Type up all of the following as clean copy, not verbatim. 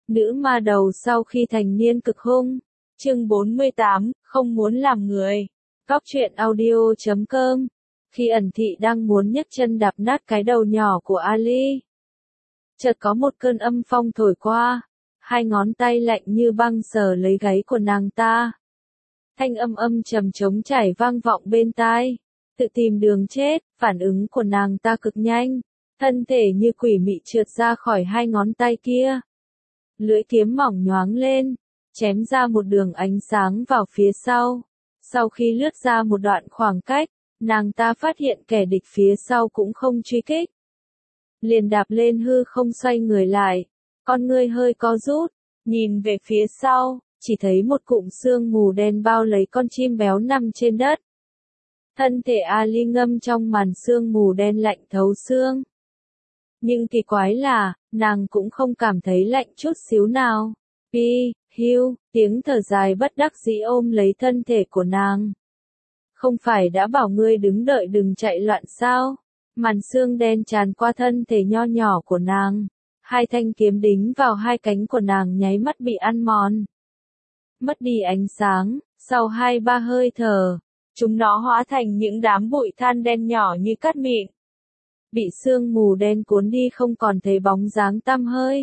Nữ ma đầu sau khi thành niên cực hung. Chương 48, không muốn làm người. Góc truyện audio.com. Khi ẩn thị đang muốn nhấc chân đạp nát cái đầu nhỏ của Ali, chợt có một cơn âm phong thổi qua, hai ngón tay lạnh như băng sờ lấy gáy của nàng ta. Thanh âm trầm trống chảy vang vọng bên tai. Tự tìm đường chết, phản ứng của nàng ta cực nhanh, thân thể như quỷ mị trượt ra khỏi hai ngón tay kia. Lưỡi kiếm mỏng nhoáng lên, chém ra một đường ánh sáng vào phía sau. Sau khi lướt ra một đoạn khoảng cách, nàng ta phát hiện kẻ địch phía sau cũng không truy kích. Liền đạp lên hư không xoay người lại, con ngươi hơi co rút, nhìn về phía sau, chỉ thấy một cụm sương mù đen bao lấy con chim béo nằm trên đất. Thân thể Ali ngâm trong màn sương mù đen lạnh thấu xương. Nhưng kỳ quái là, nàng cũng không cảm thấy lạnh chút xíu nào. Hiu, tiếng thở dài bất đắc dĩ ôm lấy thân thể của nàng. Không phải đã bảo ngươi đứng đợi đừng chạy loạn sao? Màn sương đen tràn qua thân thể nho nhỏ của nàng. Hai thanh kiếm đính vào hai cánh của nàng nháy mắt bị ăn mòn. Mất đi ánh sáng, sau 2-3 hơi thở, chúng nó hóa thành những đám bụi than đen nhỏ như cát mịn. Bị sương mù đen cuốn đi không còn thấy bóng dáng tăm hơi.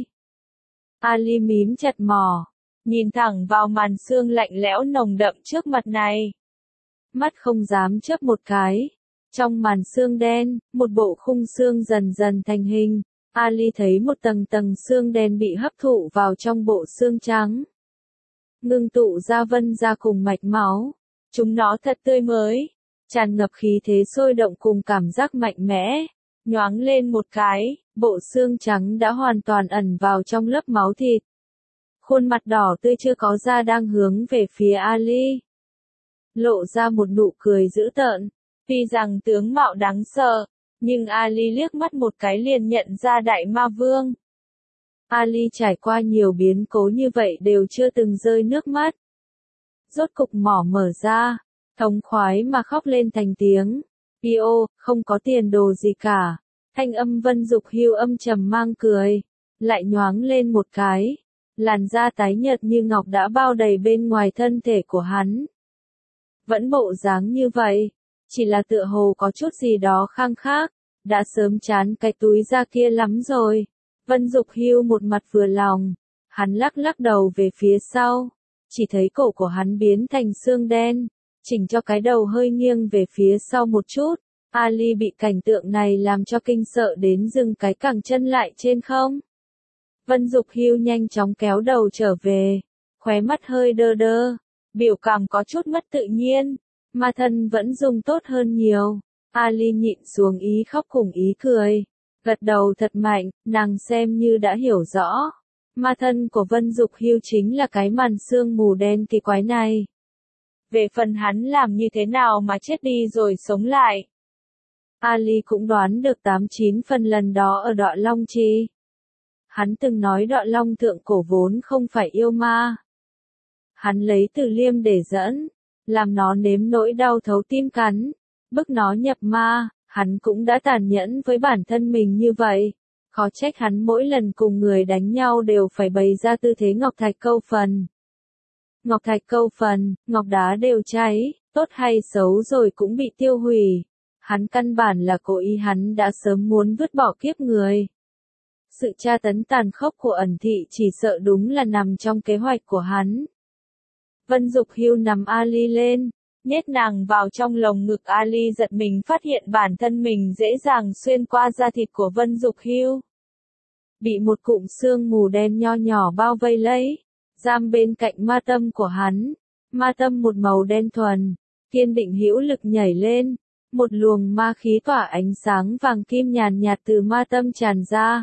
Ali mím chặt mỏ, nhìn thẳng vào màn sương lạnh lẽo nồng đậm trước mặt này. Mắt không dám chớp một cái. Trong màn sương đen, một bộ khung xương dần dần thành hình. Ali thấy một tầng tầng xương đen bị hấp thụ vào trong bộ xương trắng. Ngưng tụ ra vân ra cùng mạch máu. Chúng nó thật tươi mới, tràn ngập khí thế sôi động cùng cảm giác mạnh mẽ. Nhoáng lên một cái, bộ xương trắng đã hoàn toàn ẩn vào trong lớp máu thịt. Khuôn mặt đỏ tươi chưa có da đang hướng về phía Ali. Lộ ra một nụ cười dữ tợn. Tuy rằng tướng mạo đáng sợ, nhưng Ali liếc mắt một cái liền nhận ra đại ma vương. Ali trải qua nhiều biến cố như vậy đều chưa từng rơi nước mắt. Rốt cục mỏ mở ra, thống khoái mà khóc lên thành tiếng. Không có tiền đồ gì cả. Thanh âm Vân Dục Hưu âm trầm mang cười, lại nhoáng lên một cái. Làn da tái nhợt như ngọc đã bao đầy bên ngoài thân thể của hắn. Vẫn bộ dáng như vậy, chỉ là tựa hồ có chút gì đó khang khác, đã sớm chán cái túi da kia lắm rồi. Vân Dục Hưu một mặt vừa lòng, hắn lắc lắc đầu về phía sau, chỉ thấy cổ của hắn biến thành xương đen, chỉnh cho cái đầu hơi nghiêng về phía sau một chút. Ali bị cảnh tượng này làm cho kinh sợ đến dừng cái cẳng chân lại trên không. Vân Dục Hưu nhanh chóng kéo đầu trở về, khóe mắt hơi đơ đơ, biểu cảm có chút mất tự nhiên, mà thân vẫn dùng tốt hơn nhiều. Ali nhịn xuống ý khóc cùng ý cười, gật đầu thật mạnh, nàng xem như đã hiểu rõ. Ma thân của Vân Dục Hưu chính là cái màn sương mù đen kỳ quái này. Về phần hắn làm như thế nào mà chết đi rồi sống lại, Ali cũng đoán được 8-9 phần lần đó ở Đoạ Long Trì. Hắn từng nói Đoạ Long thượng cổ vốn không phải yêu ma. Hắn lấy Từ Liêm để dẫn, làm nó nếm nỗi đau thấu tim cắn, bức nó nhập ma. Hắn cũng đã tàn nhẫn với bản thân mình như vậy. Khó trách hắn mỗi lần cùng người đánh nhau đều phải bày ra tư thế ngọc thạch câu phần. Ngọc thạch câu phần, ngọc đá đều cháy, tốt hay xấu rồi cũng bị tiêu hủy. Hắn căn bản là cố ý, hắn đã sớm muốn vứt bỏ kiếp người. Sự tra tấn tàn khốc của ẩn thị chỉ sợ đúng là nằm trong kế hoạch của hắn. Vân Dục Hưu nằm Ali lên, nhét nàng vào trong lồng ngực. Ali giật mình phát hiện bản thân mình dễ dàng xuyên qua da thịt của Vân Dục Hưu. Bị một cụm sương mù đen nho nhỏ bao vây lấy, giam bên cạnh ma tâm của hắn. Ma tâm một màu đen thuần, kiên định hữu lực nhảy lên. Một luồng ma khí tỏa ánh sáng vàng kim nhàn nhạt từ ma tâm tràn ra.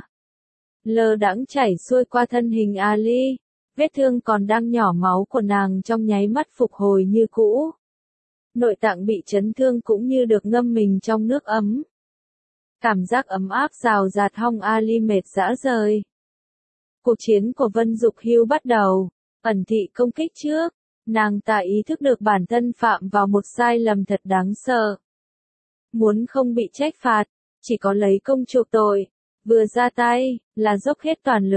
Lơ đãng chảy xuôi qua thân hình Ali. Vết thương còn đang nhỏ máu của nàng trong nháy mắt phục hồi như cũ. Nội tạng bị chấn thương cũng như được ngâm mình trong nước ấm. Cảm giác ấm áp rào rạt hong Ali mệt rã rời. Cuộc chiến của Vân Dục Hưu bắt đầu. Ẩn thị công kích trước. Nàng ta ý thức được bản thân phạm vào một sai lầm thật đáng sợ. Muốn không bị trách phạt, chỉ có lấy công chuộc tội. Vừa ra tay, là dốc hết toàn lực.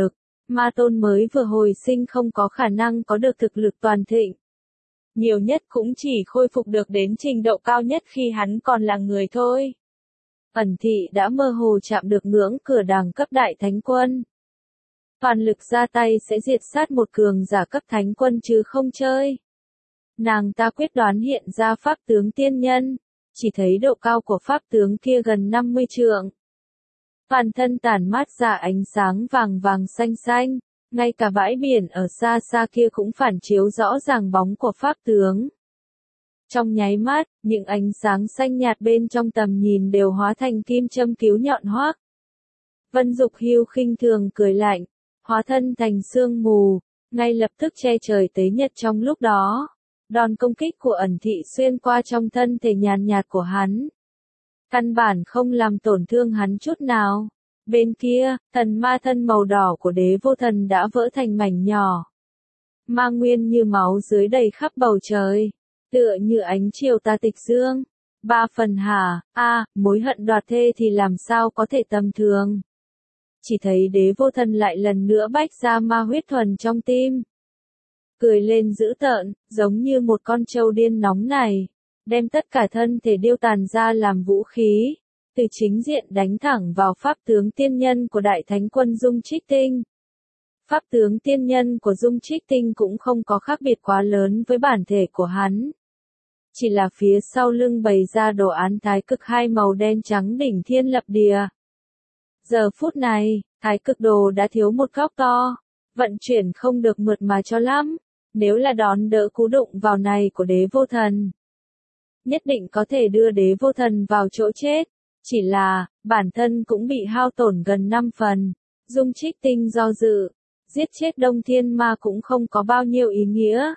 Ma tôn mới vừa hồi sinh không có khả năng có được thực lực toàn thịnh. Nhiều nhất cũng chỉ khôi phục được đến trình độ cao nhất khi hắn còn là người thôi. Ẩn thị đã mơ hồ chạm được ngưỡng cửa đẳng cấp đại thánh quân. Toàn lực ra tay sẽ diệt sát một cường giả cấp thánh quân chứ không chơi. Nàng ta quyết đoán hiện ra pháp tướng tiên nhân, chỉ thấy độ cao của pháp tướng kia gần 50 trượng. Toàn thân tản mát ra ánh sáng vàng vàng xanh xanh, ngay cả bãi biển ở xa xa kia cũng phản chiếu rõ ràng bóng của pháp tướng. Trong nháy mắt, những ánh sáng xanh nhạt bên trong tầm nhìn đều hóa thành kim châm cứu nhọn hoác. Vân Dục Hưu khinh thường cười lạnh, hóa thân thành sương mù, ngay lập tức che trời tế nhật trong lúc đó. Đòn công kích của ẩn thị xuyên qua trong thân thể nhàn nhạt của hắn. Căn bản không làm tổn thương hắn chút nào. Bên kia, thần ma thân màu đỏ của đế vô thần đã vỡ thành mảnh nhỏ. Ma nguyên như máu dưới đầy khắp bầu trời. Tựa như ánh chiều tà tịch dương. 3 phần hả, mối hận đoạt thê thì làm sao có thể tầm thường. Chỉ thấy đế vô thần lại lần nữa bách ra ma huyết thuần trong tim. Cười lên dữ tợn, giống như một con trâu điên nóng này, đem tất cả thân thể điêu tàn ra làm vũ khí, từ chính diện đánh thẳng vào pháp tướng tiên nhân của đại thánh quân Dung Trích Tinh. Pháp tướng tiên nhân của Dung Trích Tinh cũng không có khác biệt quá lớn với bản thể của hắn. Chỉ là phía sau lưng bày ra đồ án thái cực hai màu đen trắng đỉnh thiên lập địa. Giờ phút này, thái cực đồ đã thiếu một góc to, vận chuyển không được mượt mà cho lắm. Nếu là đón đỡ cú đụng vào này của đế vô thần, nhất định có thể đưa đế vô thần vào chỗ chết. Chỉ là, bản thân cũng bị hao tổn gần 5 phần. Dung Trích Tinh do dự, giết chết Đông Thiên Ma cũng không có bao nhiêu ý nghĩa.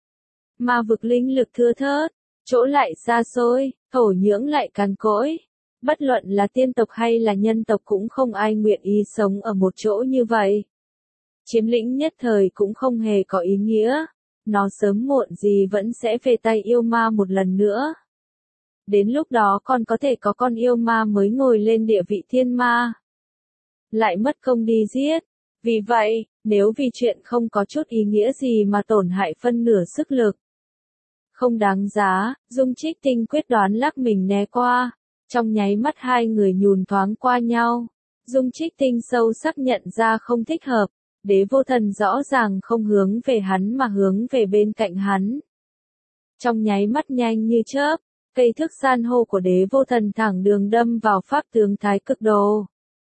Ma vực linh lực thưa thớt, chỗ lại xa xôi, thổ nhưỡng lại cằn cỗi. Bất luận là tiên tộc hay là nhân tộc cũng không ai nguyện ý sống ở một chỗ như vậy. Chiếm lĩnh nhất thời cũng không hề có ý nghĩa. Nó sớm muộn gì vẫn sẽ về tay yêu ma một lần nữa. Đến lúc đó còn có thể có con yêu ma mới ngồi lên địa vị thiên ma. Lại mất công đi giết. Vì vậy, nếu vì chuyện không có chút ý nghĩa gì mà tổn hại phân nửa sức lực, không đáng giá, Dung Trích Tinh quyết đoán lắc mình né qua. Trong nháy mắt hai người nhùn thoáng qua nhau. Dung Trích Tinh sâu sắc nhận ra không thích hợp. Đế vô thần rõ ràng không hướng về hắn mà hướng về bên cạnh hắn. Trong nháy mắt nhanh như chớp, cây thước san hô của đế vô thần thẳng đường đâm vào pháp tướng thái cực đồ.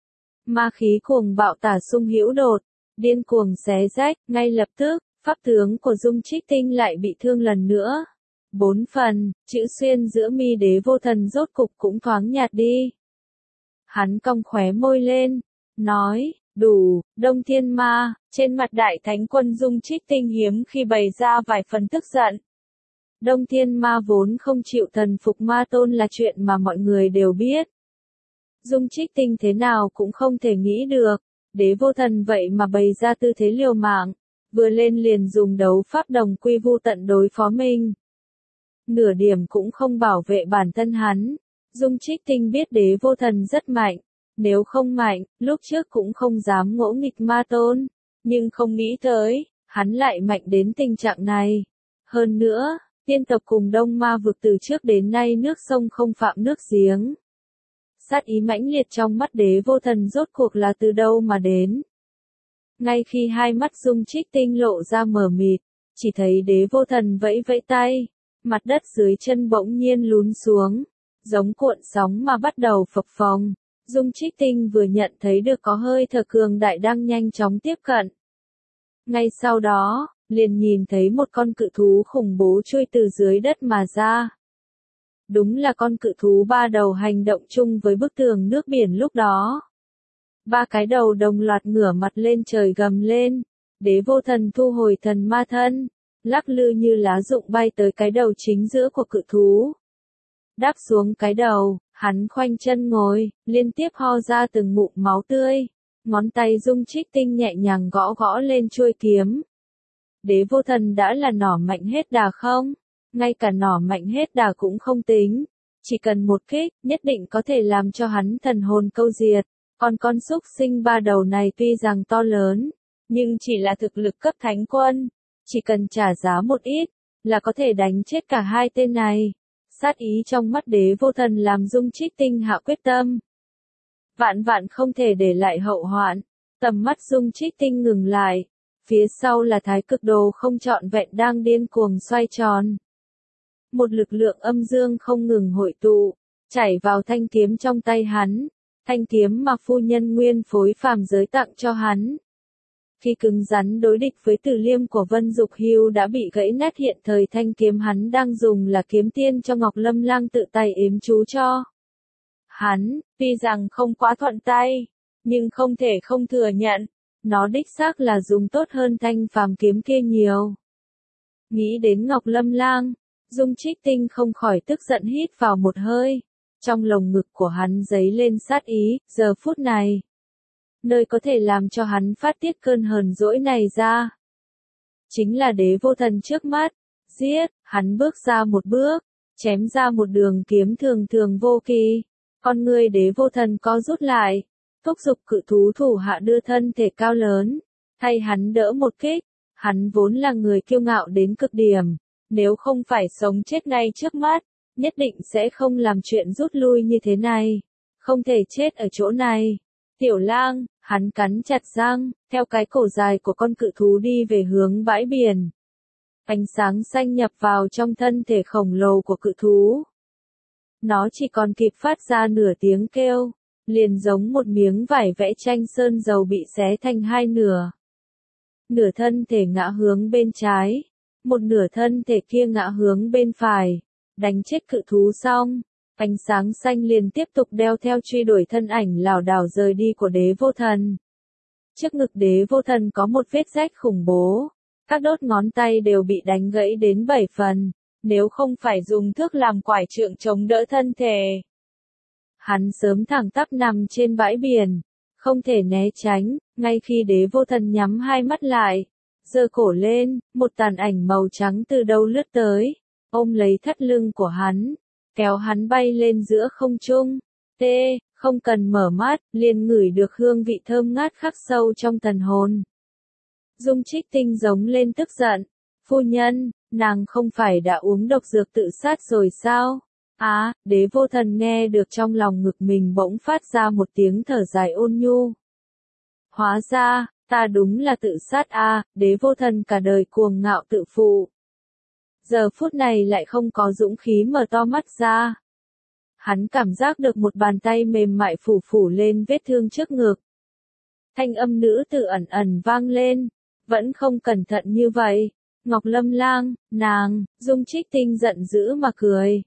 Ma khí cuồng bạo tả xung hữu đột, điên cuồng xé rách, ngay lập tức, pháp tướng của Dung Trích Tinh lại bị thương lần nữa. 4 phần, chữ xuyên giữa mi đế vô thần rốt cục cũng thoáng nhạt đi. Hắn cong khóe môi lên, nói, đủ, Đông Thiên Ma, trên mặt đại thánh quân Dung Trích Tinh hiếm khi bày ra vài phần tức giận. Đông Thiên Ma vốn không chịu thần phục ma tôn là chuyện mà mọi người đều biết. Dung Trích Tinh thế nào cũng không thể nghĩ được, đế vô thần vậy mà bày ra tư thế liều mạng, vừa lên liền dùng đấu pháp đồng quy vu tận đối phó mình. Nửa điểm cũng không bảo vệ bản thân hắn. Dung Trích Tinh biết đế vô thần rất mạnh. Nếu không mạnh, lúc trước cũng không dám ngỗ nghịch ma tôn. Nhưng không nghĩ tới, hắn lại mạnh đến tình trạng này. Hơn nữa, tiên tộc cùng đông ma vực từ trước đến nay nước sông không phạm nước giếng. Sát ý mãnh liệt trong mắt đế vô thần rốt cuộc là từ đâu mà đến. Ngay khi hai mắt Dung Trích Tinh lộ ra mờ mịt, chỉ thấy đế vô thần vẫy vẫy tay. Mặt đất dưới chân bỗng nhiên lún xuống, giống cuộn sóng mà bắt đầu phập phồng. Dung Trích Tinh vừa nhận thấy được có hơi thở cường đại đang nhanh chóng tiếp cận. Ngay sau đó, liền nhìn thấy một con cự thú khủng bố trôi từ dưới đất mà ra. Đúng là con cự thú ba đầu hành động chung với bức tường nước biển lúc đó. Ba cái đầu đồng loạt ngửa mặt lên trời gầm lên. Đế vô thần thu hồi thần ma thân, lắc lư như lá rụng bay tới cái đầu chính giữa của cự thú. Đáp xuống cái đầu, hắn khoanh chân ngồi, liên tiếp ho ra từng ngụm máu tươi. Ngón tay Dung Trích Tinh nhẹ nhàng gõ gõ lên chuôi kiếm. Đế vô thần đã là nỏ mạnh hết đà không? Ngay cả nỏ mạnh hết đà cũng không tính. Chỉ cần một kích, nhất định có thể làm cho hắn thần hồn câu diệt. Còn con súc sinh ba đầu này tuy rằng to lớn, nhưng chỉ là thực lực cấp thánh quân, chỉ cần trả giá một ít, là có thể đánh chết cả hai tên này. Sát ý trong mắt Đế Vô Thần làm Dung Trích Tinh hạ quyết tâm. Vạn vạn không thể để lại hậu hoạn, tầm mắt Dung Trích Tinh ngừng lại, phía sau là Thái Cực Đồ không trọn vẹn đang điên cuồng xoay tròn. Một lực lượng âm dương không ngừng hội tụ, chảy vào thanh kiếm trong tay hắn, thanh kiếm mà phu nhân nguyên phối phàm giới tặng cho hắn. Khi cứng rắn đối địch với Tử Liêm của Vân Dục Hưu đã bị gãy nát, hiện thời thanh kiếm hắn đang dùng là kiếm tiên cho Ngọc Lâm Lang tự tay ếm chú cho. Hắn, tuy rằng không quá thuận tay, nhưng không thể không thừa nhận, nó đích xác là dùng tốt hơn thanh phàm kiếm kia nhiều. Nghĩ đến Ngọc Lâm Lang, Dung Trích Tinh không khỏi tức giận hít vào một hơi. Trong lồng ngực của hắn dấy lên sát ý, giờ phút này. Nơi có thể làm cho hắn phát tiết cơn hờn dỗi này ra. Chính là Đế Vô Thần trước mắt. Giết, hắn bước ra một bước, chém ra một đường kiếm thường thường vô kỳ. Con người Đế Vô Thần co rút lại, thúc giục cự thú thủ hạ đưa thân thể cao lớn, thay hắn đỡ một kích. Hắn vốn là người kiêu ngạo đến cực điểm, nếu không phải sống chết ngay trước mắt, nhất định sẽ không làm chuyện rút lui như thế này. Không thể chết ở chỗ này. Tiểu Lang, hắn cắn chặt răng, theo cái cổ dài của con cự thú đi về hướng bãi biển. Ánh sáng xanh nhập vào trong thân thể khổng lồ của cự thú. Nó chỉ còn kịp phát ra nửa tiếng kêu, liền giống một miếng vải vẽ tranh sơn dầu bị xé thành hai nửa. Nửa thân thể ngã hướng bên trái, một nửa thân thể kia ngã hướng bên phải. Đánh chết cự thú xong, ánh sáng xanh liền tiếp tục đeo theo truy đuổi thân ảnh lảo đảo rời đi của Đế Vô Thần. Trước ngực Đế Vô Thần có một vết rách khủng bố, các đốt ngón tay đều bị đánh gãy đến 7 phần, nếu không phải dùng thước làm quải trượng chống đỡ thân thể. Hắn sớm thẳng tắp nằm trên bãi biển, không thể né tránh, ngay khi Đế Vô Thần nhắm hai mắt lại, giơ cổ lên, một tàn ảnh màu trắng từ đâu lướt tới, ôm lấy thắt lưng của hắn, kéo hắn bay lên giữa không trung. Không cần mở mắt, liền ngửi được hương vị thơm ngát khắc sâu trong thần hồn. Dung Trích Tinh giống lên tức giận. Phu nhân, nàng không phải đã uống độc dược tự sát rồi sao? Đế Vô Thần nghe được trong lòng ngực mình bỗng phát ra một tiếng thở dài ôn nhu. Hóa ra, ta đúng là tự sát Đế Vô Thần cả đời cuồng ngạo tự phụ. Giờ phút này lại không có dũng khí mở to mắt ra. Hắn cảm giác được một bàn tay mềm mại phủ phủ lên vết thương trước ngực. Thanh âm nữ tử ẩn ẩn vang lên, vẫn không cẩn thận như vậy. Ngọc Lâm Lang, nàng, Dung Trích Tinh giận dữ mà cười.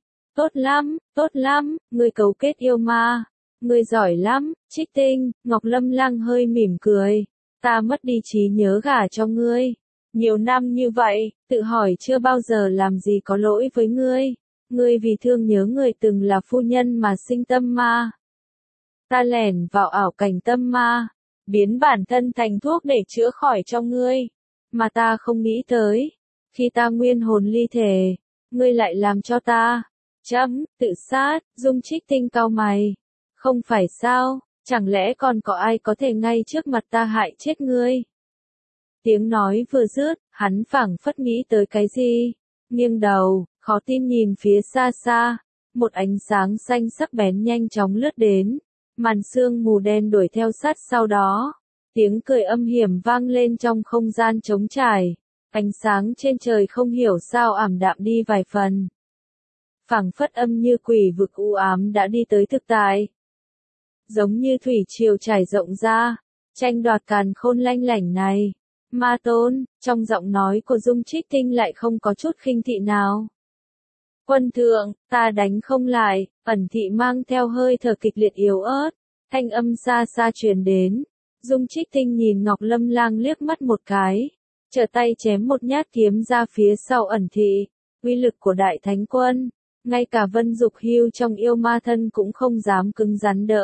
Tốt lắm, ngươi cấu kết yêu ma. Ngươi giỏi lắm, Trích Tinh. Ngọc Lâm Lang hơi mỉm cười. Ta mất đi trí nhớ gả cho ngươi. Nhiều năm như vậy, tự hỏi chưa bao giờ làm gì có lỗi với ngươi. Ngươi vì thương nhớ người từng là phu nhân mà sinh tâm ma. Ta lẻn vào ảo cảnh tâm ma, biến bản thân thành thuốc để chữa khỏi cho ngươi. Mà ta không nghĩ tới, khi ta nguyên hồn ly thể, ngươi lại làm cho ta tự sát. Dung Trích Tinh cau mày. Không phải sao, chẳng lẽ còn có ai có thể ngay trước mặt ta hại chết ngươi? Tiếng nói vừa dứt, hắn phảng phất nghĩ tới cái gì, nghiêng đầu, khó tin nhìn phía xa xa, một ánh sáng xanh sắc bén nhanh chóng lướt đến, màn sương mù đen đuổi theo sát sau đó, tiếng cười âm hiểm vang lên trong không gian trống trải, ánh sáng trên trời không hiểu sao ảm đạm đi vài phần. Phảng phất âm như quỷ vực u ám đã đi tới thực tại. Giống như thủy triều trải rộng ra, tranh đoạt càn khôn lanh lảnh này. Ma Tôn, trong giọng nói của Dung Trích Tinh lại không có chút khinh thị nào. Quân thượng, ta đánh không lại, ẩn thị mang theo hơi thở kịch liệt yếu ớt, thanh âm xa xa truyền đến. Dung Trích Tinh nhìn Ngọc Lâm Lang liếc mắt một cái, trở tay chém một nhát kiếm ra phía sau ẩn thị. Uy lực của Đại Thánh Quân, ngay cả Vân Dục Hưu trong yêu ma thân cũng không dám cứng rắn đỡ.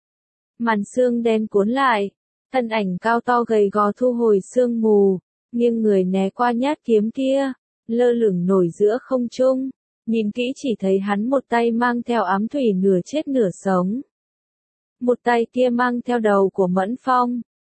Màn sương đen cuốn lại. Thân ảnh cao to gầy gò thu hồi sương mù, nghiêng người né qua nhát kiếm kia, lơ lửng nổi giữa không trung, nhìn kỹ chỉ thấy hắn một tay mang theo ám thủy nửa chết nửa sống. Một tay kia mang theo đầu của Mẫn Phong,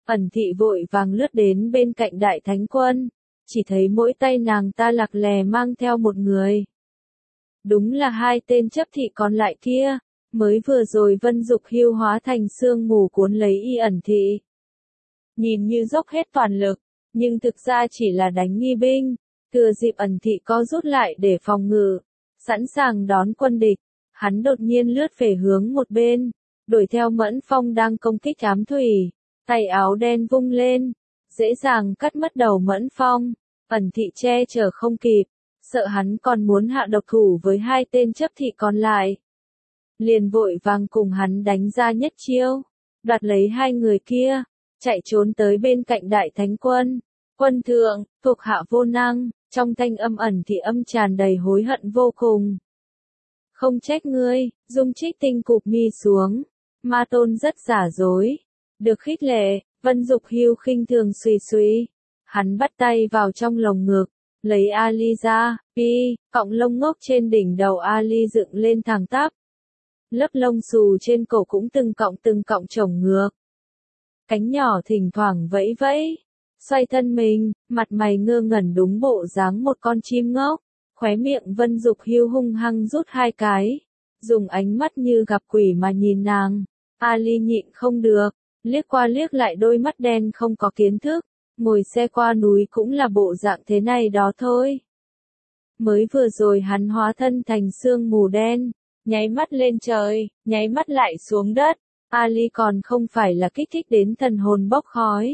Ẩn thị vội vàng lướt đến bên cạnh Đại Thánh Quân, chỉ thấy mỗi tay nàng ta lạc lè mang theo một người. Đúng là hai tên chấp thị còn lại kia, mới vừa rồi Vân Dục Hưu hóa thành sương mù cuốn lấy y Ẩn thị. Nhìn như dốc hết toàn lực, nhưng thực ra chỉ là đánh nghi binh, thừa dịp Ẩn thị co rút lại để phòng ngự, sẵn sàng đón quân địch. Hắn đột nhiên lướt về hướng một bên, đuổi theo Mẫn Phong đang công kích ám thủy, tay áo đen vung lên, dễ dàng cắt mất đầu Mẫn Phong. Ẩn thị che chở không kịp, sợ hắn còn muốn hạ độc thủ với hai tên chấp thị còn lại. Liền vội vàng cùng hắn đánh ra nhất chiêu, đoạt lấy hai người kia, chạy trốn tới bên cạnh Đại Thánh Quân. Quân thượng, thuộc hạ vô năng, trong thanh âm Ẩn thị âm tràn đầy hối hận vô cùng. Không trách ngươi, Dung Trích Tinh cụp mi xuống, Ma Tôn rất giả dối. Được khích lệ, Vân Dục Hưu khinh thường suy suy. Hắn bắt tay vào trong lồng ngực, lấy Ali ra, cọng lông ngốc trên đỉnh đầu Ali dựng lên thẳng tắp. Lớp lông xù trên cổ cũng từng cọng chồng ngược. Cánh nhỏ thỉnh thoảng vẫy vẫy, xoay thân mình, mặt mày ngơ ngẩn đúng bộ dáng một con chim ngốc. Khóe miệng Vân Dục Hưu hung hăng rút hai cái, dùng ánh mắt như gặp quỷ mà nhìn nàng. Ali nhịn không được, liếc qua liếc lại đôi mắt đen không có kiến thức, ngồi xe qua núi cũng là bộ dạng thế này đó thôi. Mới vừa rồi hắn hóa thân thành sương mù đen, nháy mắt lên trời, nháy mắt lại xuống đất, Ali còn không phải là kích thích đến thần hồn bốc khói.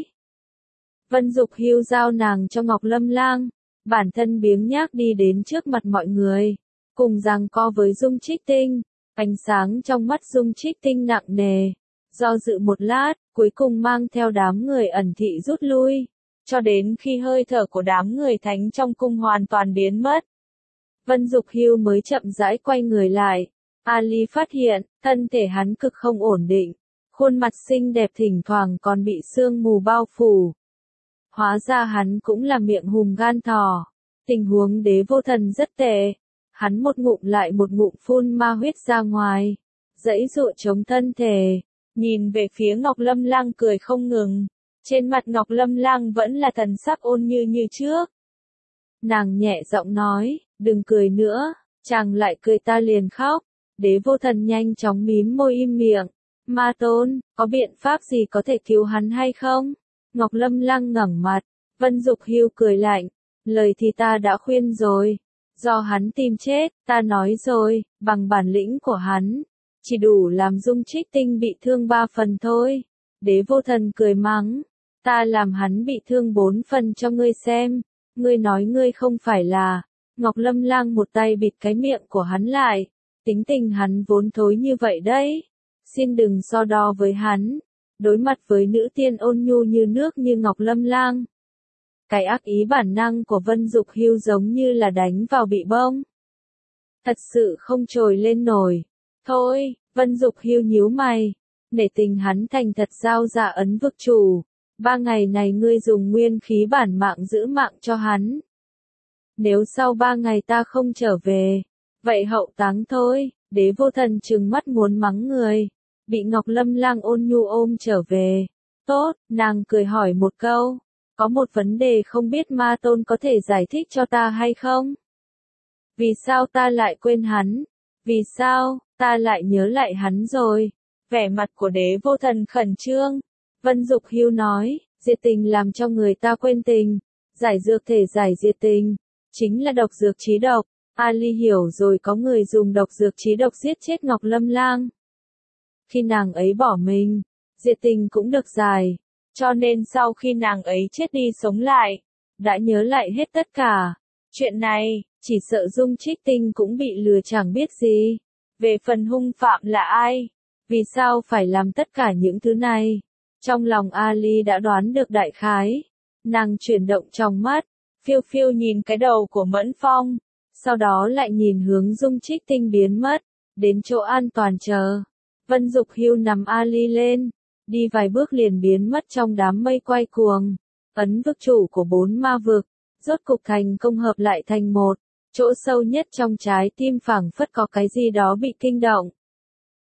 Vân Dục Hưu giao nàng cho Ngọc Lâm Lang, bản thân biếng nhác đi đến trước mặt mọi người, cùng giằng co với Dung Trích Tinh, ánh sáng trong mắt Dung Trích Tinh nặng nề, do dự một lát, cuối cùng mang theo đám người Ẩn thị rút lui, cho đến khi hơi thở của đám người thánh trong cung hoàn toàn biến mất. Vân Dục Hưu mới chậm rãi quay người lại, Ali phát hiện, thân thể hắn cực không ổn định, khuôn mặt xinh đẹp thỉnh thoảng còn bị sương mù bao phủ. Hóa ra hắn cũng là miệng hùm gan thỏ. Tình huống Đế Vô Thần rất tệ. Hắn một ngụm lại một ngụm phun ma huyết ra ngoài, giãy giụa chống thân thể, nhìn về phía Ngọc Lâm Lang cười không ngừng. Trên mặt Ngọc Lâm Lang vẫn là thần sắc ôn như trước. Nàng nhẹ giọng nói, đừng cười nữa, chàng lại cười ta liền khóc. Đế Vô Thần nhanh chóng mím môi im miệng. Ma Tôn, có biện pháp gì có thể cứu hắn hay không? Ngọc Lâm Lang ngẩng mặt, Vân Dục Hưu cười lạnh, lời thì ta đã khuyên rồi, do hắn tìm chết, ta nói rồi, bằng bản lĩnh của hắn, chỉ đủ làm Dung Trích Tinh bị thương 3 phần thôi. Đế Vô Thần cười mắng, ta làm hắn bị thương 4 phần cho ngươi xem, ngươi nói ngươi không phải là. Ngọc Lâm Lang một tay bịt cái miệng của hắn lại, tính tình hắn vốn thối như vậy đấy, xin đừng so đo với hắn. Đối mặt với nữ tiên ôn nhu như nước như Ngọc Lâm Lang, cái ác ý bản năng của Vân Dục Hưu giống như là đánh vào bị bông. Thật sự không trồi lên nổi. Thôi, Vân Dục Hưu nhíu mày, nể tình hắn thành thật giao Dạ Ấn vực chủ. 3 ngày này ngươi dùng nguyên khí bản mạng giữ mạng cho hắn. Nếu sau 3 ngày ta không trở về, vậy hậu táng thôi. Đế Vô Thần trừng mắt muốn mắng người. Bị Ngọc Lâm Lang ôn nhu ôm trở về. Tốt, nàng cười hỏi một câu. Có một vấn đề không biết Ma Tôn có thể giải thích cho ta hay không? Vì sao ta lại quên hắn? Vì sao, ta lại nhớ lại hắn rồi? Vẻ mặt của Đế Vô Thần khẩn trương. Vân Dục Hưu nói, diệt tình làm cho người ta quên tình. Giải dược thể giải diệt tình. Chính là độc dược chí độc. Ali hiểu rồi, có người dùng độc dược chí độc giết chết Ngọc Lâm Lang. Khi nàng ấy bỏ mình, diệt tình cũng được giải. Cho nên sau khi nàng ấy chết đi sống lại, đã nhớ lại hết tất cả. Chuyện này, chỉ sợ Dung Trích Tinh cũng bị lừa chẳng biết gì. Về phần hung phạm là ai? Vì sao phải làm tất cả những thứ này? Trong lòng Ali đã đoán được đại khái. Nàng chuyển động trong mắt, phiêu phiêu nhìn cái đầu của Mẫn Phong, sau đó lại nhìn hướng Dung Trích Tinh biến mất, đến chỗ an toàn chờ. Vân Dục Hưu nằm Ali lên, đi vài bước liền biến mất trong đám mây quay cuồng. Ấn vực chủ của 4 ma vực, rốt cục thành công hợp lại thành một. Chỗ sâu nhất trong trái tim phảng phất có cái gì đó bị kinh động.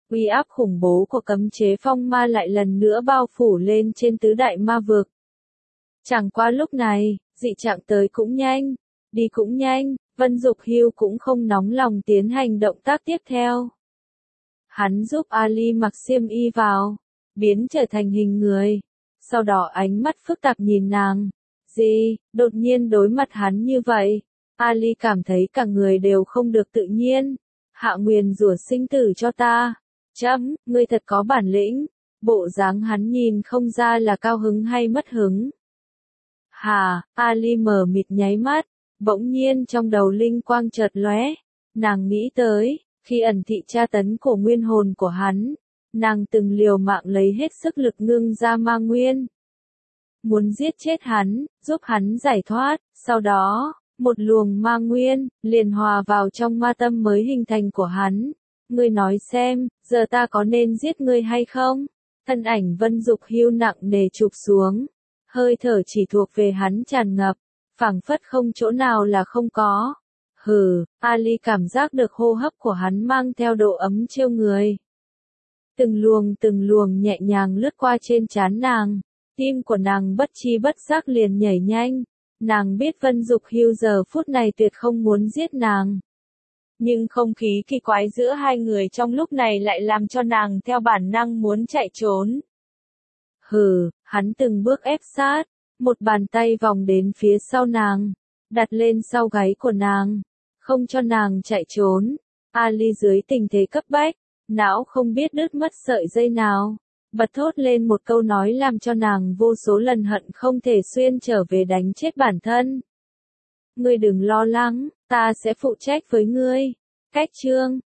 Uy áp khủng bố của cấm chế phong ma lại lần nữa bao phủ lên trên tứ đại ma vực. Chẳng qua lúc này, dị trạng tới cũng nhanh, đi cũng nhanh, Vân Dục Hưu cũng không nóng lòng tiến hành động tác tiếp theo. Hắn giúp Ali mặc xiêm y vào, biến trở thành hình người, sau đó ánh mắt phức tạp nhìn nàng. Gì, đột nhiên đối mặt hắn như vậy, Ali cảm thấy cả người đều không được tự nhiên. Hạ nguyền rủa sinh tử cho ta. Chấm, ngươi thật có bản lĩnh. Bộ dáng hắn nhìn không ra là cao hứng hay mất hứng. Hà, Ali mở mịt nháy mắt, bỗng nhiên trong đầu linh quang chợt lóe. Nàng nghĩ tới, khi ẩn thị tra tấn cổ nguyên hồn của hắn, nàng từng liều mạng lấy hết sức lực ngưng ra ma nguyên. Muốn giết chết hắn, giúp hắn giải thoát, sau đó, một luồng ma nguyên, liền hòa vào trong ma tâm mới hình thành của hắn. Ngươi nói xem, giờ ta có nên giết ngươi hay không? Thân ảnh Vân Dục Hưu nặng nề chụp xuống. Hơi thở chỉ thuộc về hắn tràn ngập, phảng phất không chỗ nào là không có. Hừ, Ali cảm giác được hô hấp của hắn mang theo độ ấm trêu người. Từng luồng nhẹ nhàng lướt qua trên trán nàng, tim của nàng bất chi bất giác liền nhảy nhanh. Nàng biết Vân Dục Hưu giờ phút này tuyệt không muốn giết nàng. Nhưng không khí kỳ quái giữa hai người trong lúc này lại làm cho nàng theo bản năng muốn chạy trốn. Hừ, hắn từng bước ép sát, một bàn tay vòng đến phía sau nàng, đặt lên sau gáy của nàng, không cho nàng chạy trốn. Ali dưới tình thế cấp bách, não không biết đứt mất sợi dây nào, bật thốt lên một câu nói làm cho nàng vô số lần hận không thể xuyên trở về đánh chết bản thân. Ngươi đừng lo lắng, ta sẽ phụ trách với ngươi. Cách chương